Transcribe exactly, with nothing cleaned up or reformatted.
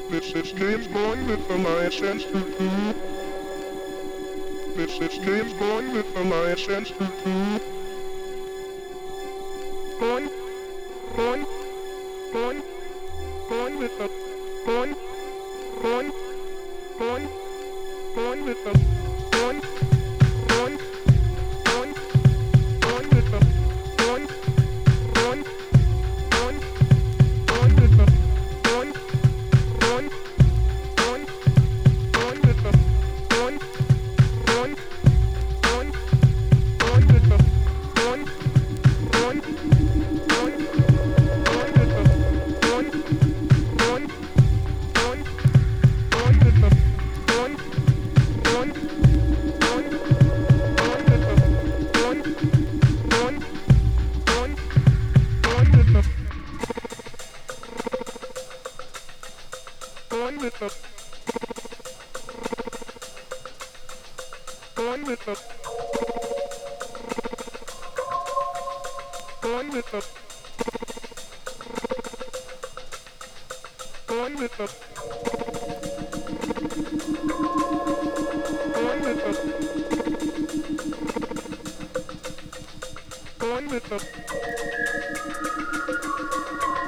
This is James Bond with the license to do. This is James Bond with the license to do. Bond, Bond, Bond, Bond with the Bond, Bond, Bond, Bond with the Bond, Bond, Bond, Bond with the Bond, Bond, Bond, Bond with the Bond, Bond, Bond, Bond with the Bond, Bond, Bond, Bond with the Bond, Bond, Bond, Bond with the Bond, Bond, Bond, Bond with the Bond, Bond, Bond, Bond with the Bond, Bond, Bond, Bond with the Bond with the Bond with the Bond with the Bond with the Bond with the Bond with the